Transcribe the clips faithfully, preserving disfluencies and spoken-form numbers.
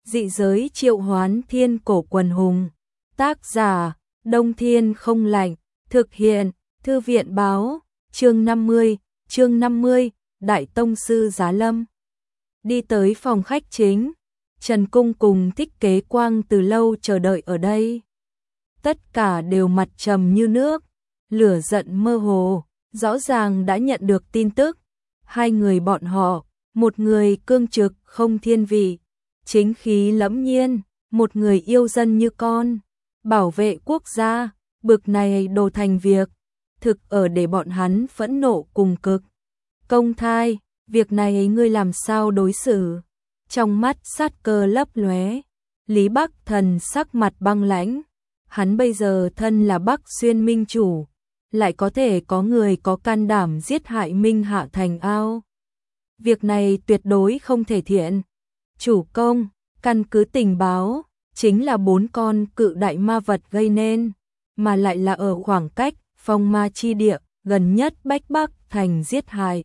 Dị giới triệu hoán thiên cổ quần hùng. Tác giả, Đông Thiên không lạnh. Thực hiện, Thư viện báo. Chương năm mươi, chương năm mươi, Đại Tông Sư Giá Lâm. Đi tới phòng khách chính, Trần Cung cùng Thích Kế Quang từ lâu chờ đợi ở đây. Tất cả đều mặt trầm như nước, lửa giận mơ hồ, rõ ràng đã nhận được tin tức. Hai người bọn họ, một người cương trực không thiên vị, chính khí lẫm nhiên, một người yêu dân như con, bảo vệ quốc gia, bực này đồ thành việc, thực ở để bọn hắn phẫn nộ cùng cực. Công Thai, việc này ngươi làm sao đối xử? Trong mắt sát cơ lấp lóe, Lý Bắc Thần sắc mặt băng lãnh. Hắn bây giờ thân là Bắc Xuyên minh chủ, lại có thể có người có can đảm giết hại Minh Hạ Thành ao. Việc này tuyệt đối không thể thiện. Chủ công, căn cứ tình báo, chính là bốn con cự đại ma vật gây nên, mà lại là ở khoảng cách phong ma chi địa gần nhất Bách Bắc Thành giết hại.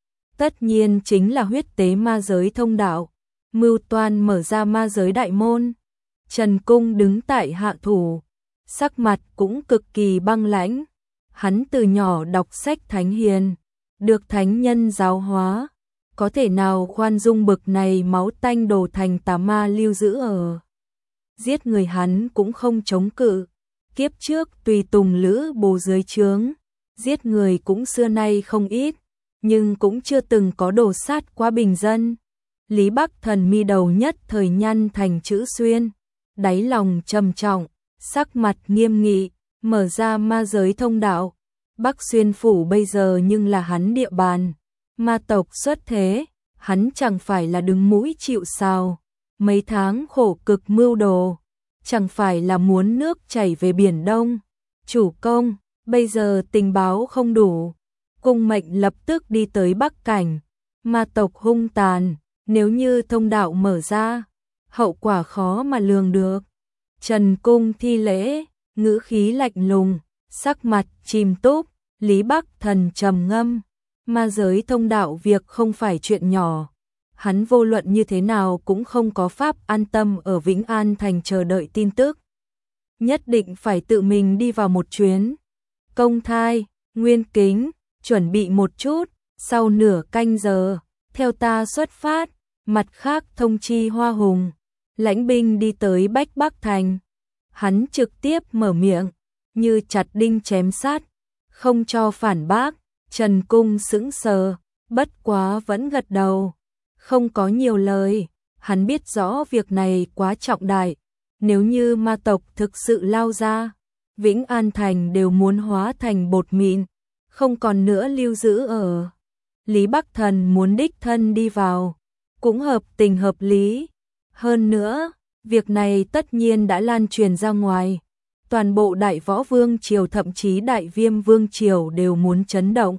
Tất nhiên chính là huyết tế ma giới thông đạo, mưu toan mở ra ma giới đại môn. Trần Cung đứng tại hạ thủ, sắc mặt cũng cực kỳ băng lãnh. Hắn từ nhỏ đọc sách thánh hiền, được thánh nhân giáo hóa, có thể nào khoan dung bực này máu tanh đổ thành tà ma lưu giữ ở. Giết người hắn cũng không chống cự, kiếp trước tùy tùng lữ bồ dưới trướng, giết người cũng xưa nay không ít, nhưng cũng chưa từng có đồ sát quá bình dân. Lý Bắc Thần mi đầu nhất thời nhăn thành chữ xuyên, đáy lòng trầm trọng, sắc mặt nghiêm nghị, mở ra ma giới thông đạo. Bắc Xuyên phủ bây giờ nhưng là hắn địa bàn, ma tộc xuất thế, hắn chẳng phải là đứng mũi chịu sào. Mấy tháng khổ cực mưu đồ, chẳng phải là muốn nước chảy về Biển Đông. Chủ công, bây giờ tình báo không đủ, cung mệnh lập tức đi tới Bắc Cảnh. Ma tộc hung tàn, nếu như thông đạo mở ra, hậu quả khó mà lường được. Trần Cung thi lễ, ngữ khí lạnh lùng, sắc mặt chìm túc. Lý Bắc Thần trầm ngâm, ma giới thông đạo việc không phải chuyện nhỏ. Hắn vô luận như thế nào cũng không có pháp an tâm ở Vĩnh An Thành chờ đợi tin tức. Nhất định phải tự mình đi vào một chuyến. Công Thai, Nguyên Kính, chuẩn bị một chút, sau nửa canh giờ, theo ta xuất phát. Mặt khác thông chi Hoa Hùng, lãnh binh đi tới Bách Bắc Thành. Hắn trực tiếp mở miệng, như chặt đinh chém sát, không cho phản bác. Trần Cung sững sờ, bất quá vẫn gật đầu, không có nhiều lời. Hắn biết rõ việc này quá trọng đại, nếu như ma tộc thực sự lao ra, Vĩnh An Thành đều muốn hóa thành bột mịn, không còn nữa lưu giữ ở. Lý Bắc Thần muốn đích thân đi vào, cũng hợp tình hợp lý. Hơn nữa, việc này tất nhiên đã lan truyền ra ngoài. Toàn bộ Đại Võ Vương Triều thậm chí Đại Viêm Vương Triều đều muốn chấn động.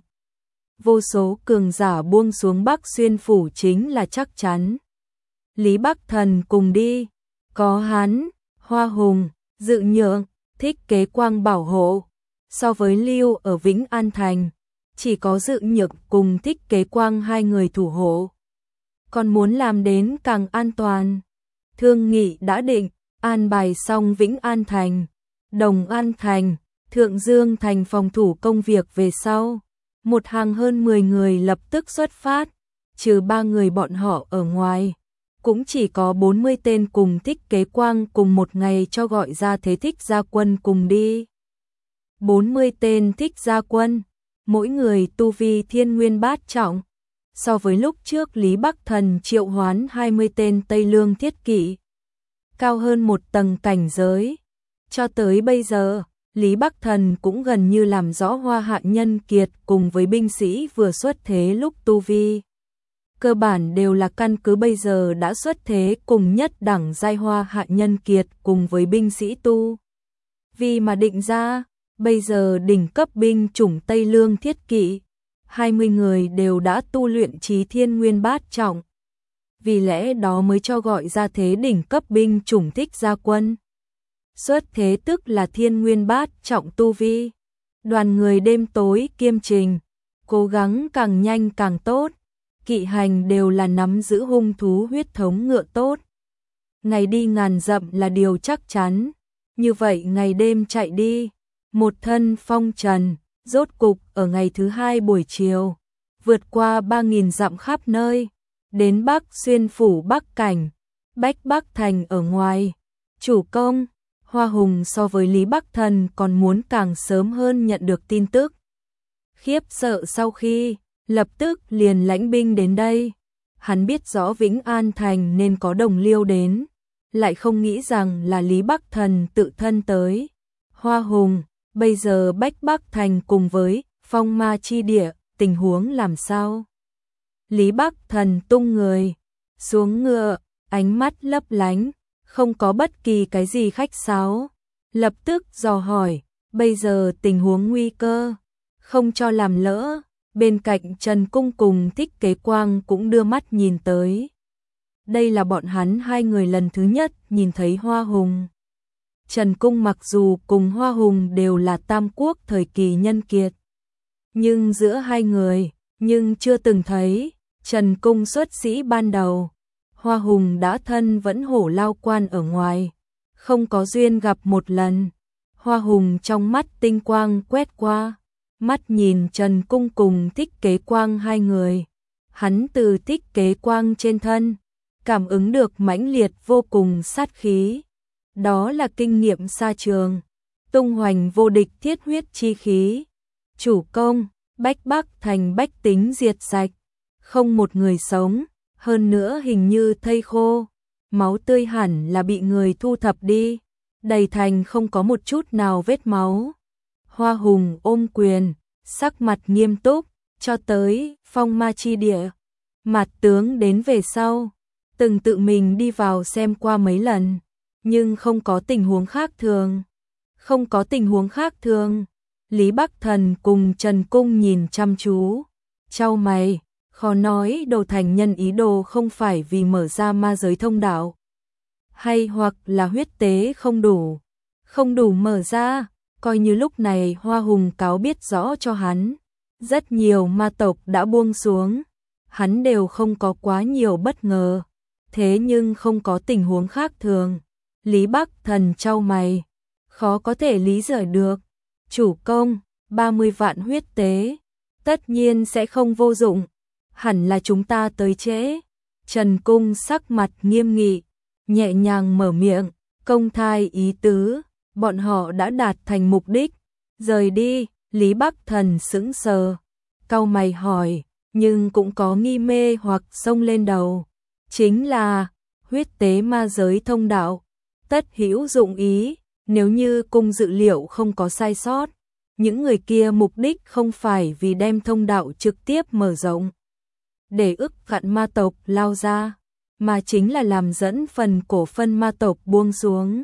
Vô số cường giả buông xuống Bắc Xuyên phủ chính là chắc chắn. Lý Bắc Thần cùng đi, có hắn, Hoa Hùng, Dự Nhượng, Thích Kế Quang bảo hộ. So với lưu ở Vĩnh An Thành, chỉ có Dự Nhượng cùng Thích Kế Quang hai người thủ hộ. Còn muốn làm đến càng an toàn. Thương nghị đã định, an bài xong Vĩnh An Thành, Đồng An Thành, Thượng Dương Thành phòng thủ công việc về sau. Một hàng hơn mười người lập tức xuất phát, trừ ba người bọn họ ở ngoài. Cũng chỉ có bốn mươi tên cùng Thích Kế Quang cùng một ngày cho gọi ra thế thích gia quân cùng đi. bốn mươi tên thích gia quân, mỗi người tu vi thiên nguyên bát trọng. So với lúc trước Lý Bắc Thần triệu hoán hai mươi tên Tây Lương thiết kỵ, cao hơn một tầng cảnh giới. Cho tới bây giờ, Lý Bắc Thần cũng gần như làm rõ Hoa Hạ Nhân Kiệt cùng với binh sĩ vừa xuất thế lúc tu vi. Cơ bản đều là căn cứ bây giờ đã xuất thế cùng nhất đẳng giai Hoa Hạ Nhân Kiệt cùng với binh sĩ tu vì mà định ra. Bây giờ đỉnh cấp binh chủng Tây Lương thiết kỵ, hai mươi người đều đã tu luyện chí thiên nguyên bát trọng. Vì lẽ đó mới cho gọi ra thế đỉnh cấp binh chủng thích gia quân. Xuất thế tức là thiên nguyên bát trọng tu vi. Đoàn người đêm tối kiêm trình, cố gắng càng nhanh càng tốt. Kỵ hành đều là nắm giữ hung thú huyết thống ngựa tốt. ngày đi ngàn dặm là điều chắc chắn, như vậy ngày đêm chạy đi, một thân phong trần, rốt cục ở ngày thứ hai buổi chiều, vượt qua ba nghìn dặm khắp nơi, đến Bắc Xuyên phủ Bắc Cảnh, Bách Bắc Thành ở ngoài. Chủ công, Hoa Hùng so với Lý Bắc Thần còn muốn càng sớm hơn nhận được tin tức. Khiếp sợ sau khi, lập tức liền lãnh binh đến đây. Hắn biết rõ Vĩnh An Thành nên có đồng liêu đến, lại không nghĩ rằng là Lý Bắc Thần tự thân tới. Hoa Hùng, bây giờ Bách Bắc Thành cùng với Phong Ma Chi Địa, tình huống làm sao? Lý Bắc Thần tung người, xuống ngựa, ánh mắt lấp lánh, không có bất kỳ cái gì khách sáo. Lập tức dò hỏi, bây giờ tình huống nguy cơ, không cho làm lỡ. Bên cạnh Trần Cung cùng Thích Kế Quang cũng đưa mắt nhìn tới. Đây là bọn hắn hai người lần thứ nhất nhìn thấy Hoa Hùng. Trần Cung mặc dù cùng Hoa Hùng đều là Tam Quốc thời kỳ nhân kiệt, nhưng giữa hai người, nhưng chưa từng thấy. Trần Cung xuất sĩ ban đầu, Hoa Hùng đã thân vẫn hổ lao quan ở ngoài, không có duyên gặp một lần. Hoa Hùng trong mắt tinh quang quét qua, mắt nhìn Trần Cung cùng Thích Kế Quang hai người. Hắn từ Thích Kế Quang trên thân, cảm ứng được mãnh liệt vô cùng sát khí. Đó là kinh nghiệm xa trường, tung hoành vô địch thiết huyết chi khí. Chủ công, Bách Bắc Thành bách tính diệt sạch, không một người sống, hơn nữa hình như thây khô, máu tươi hẳn là bị người thu thập đi, đầy thành không có một chút nào vết máu. Hoa Hùng ôm quyền, sắc mặt nghiêm túc, cho tới Phong Ma Chi Địa. Mạt tướng đến về sau, từng tự mình đi vào xem qua mấy lần, nhưng không có tình huống khác thường. Không có tình huống khác thường. Lý Bắc Thần cùng Trần Cung nhìn chăm chú, chau mày, khó nói Đồ Thành Nhân ý đồ không phải vì mở ra ma giới thông đạo, hay hoặc là huyết tế không đủ, không đủ mở ra. Coi như lúc này Hoa Hùng cáo biết rõ cho hắn, rất nhiều ma tộc đã buông xuống, hắn đều không có quá nhiều bất ngờ, thế nhưng không có tình huống khác thường. Lý Bắc Thần chau mày, khó có thể lý giải được. Chủ công, ba mươi vạn huyết tế, tất nhiên sẽ không vô dụng, hẳn là chúng ta tới trễ. Trần Cung sắc mặt nghiêm nghị, nhẹ nhàng mở miệng, công thai ý tứ, bọn họ đã đạt thành mục đích, rời đi. Lý Bắc Thần sững sờ, cau mày hỏi, nhưng cũng có nghi mê hoặc xông lên đầu, chính là huyết tế ma giới thông đạo, tất hữu dụng ý. Nếu như cung dự liệu không có sai sót, những người kia mục đích không phải vì đem thông đạo trực tiếp mở rộng để ức gạn ma tộc lao ra, mà chính là làm dẫn phần cổ phân ma tộc buông xuống.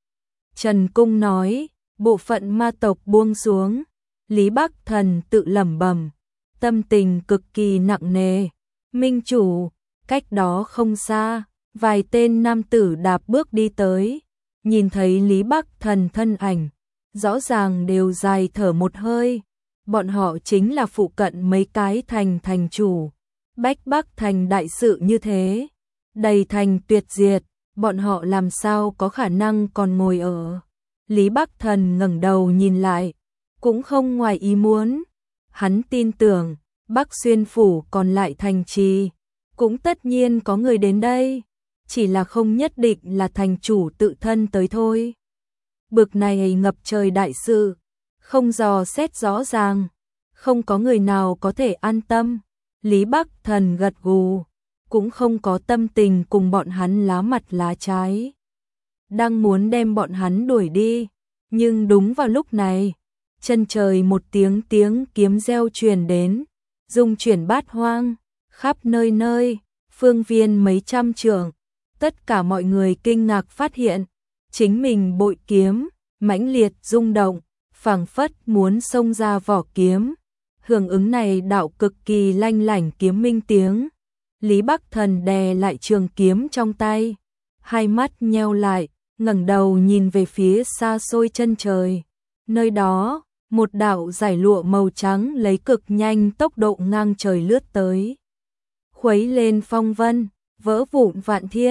Trần Cung nói, bộ phận ma tộc buông xuống. Lý Bắc Thần tự lẩm bẩm, tâm tình cực kỳ nặng nề. Minh chủ, cách đó không xa, vài tên nam tử đạp bước đi tới, nhìn thấy Lý Bắc Thần thân ảnh, rõ ràng đều dài thở một hơi. Bọn họ chính là phụ cận mấy cái thành thành chủ. Bách Bắc Thành đại sự như thế, đầy thành tuyệt diệt, bọn họ làm sao có khả năng còn ngồi ở. Lý Bắc Thần ngẩng đầu nhìn lại, cũng không ngoài ý muốn. Hắn tin tưởng, Bắc Xuyên phủ còn lại thành trì, cũng tất nhiên có người đến đây, chỉ là không nhất định là thành chủ tự thân tới thôi. Bực này ngập trời đại sự, không dò xét rõ ràng, không có người nào có thể an tâm. Lý Bắc Thần gật gù, cũng không có tâm tình cùng bọn hắn lá mặt lá trái, đang muốn đem bọn hắn đuổi đi, nhưng đúng vào lúc này, chân trời một tiếng tiếng kiếm reo truyền đến, rung chuyển bát hoang, khắp nơi nơi, phương viên mấy trăm trượng, tất cả mọi người kinh ngạc phát hiện, chính mình bội kiếm, mãnh liệt rung động, phảng phất muốn xông ra vỏ kiếm. Hưởng ứng này đạo cực kỳ lanh lảnh kiếm minh tiếng. Lý Bắc Thần đè lại trường kiếm trong tay, hai mắt nheo lại, ngẩng đầu nhìn về phía xa xôi chân trời. Nơi đó, một đạo giải lụa màu trắng lấy cực nhanh tốc độ ngang trời lướt tới, khuấy lên phong vân, vỡ vụn vạn thiên.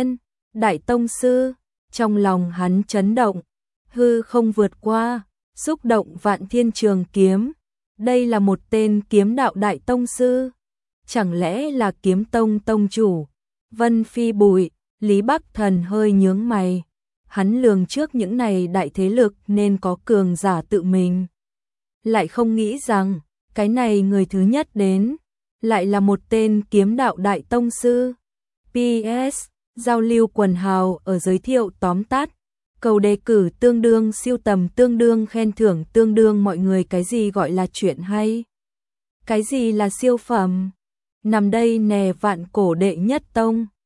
Đại tông sư, trong lòng hắn chấn động, hư không vượt qua, xúc động vạn thiên trường kiếm. Đây là một tên kiếm đạo đại tông sư, chẳng lẽ là kiếm tông tông chủ? Vân Phi Bùi, Lý Bắc Thần hơi nhướng mày, hắn lường trước những này đại thế lực nên có cường giả tự mình. Lại không nghĩ rằng, cái này người thứ nhất đến, lại là một tên kiếm đạo đại tông sư. pê ét, giao lưu quần hào ở giới thiệu tóm tắt, cầu đề cử tương đương siêu tầm tương đương khen thưởng tương đương mọi người cái gì gọi là chuyện hay? Cái gì là siêu phẩm? Nằm đây nè vạn cổ đệ nhất tông.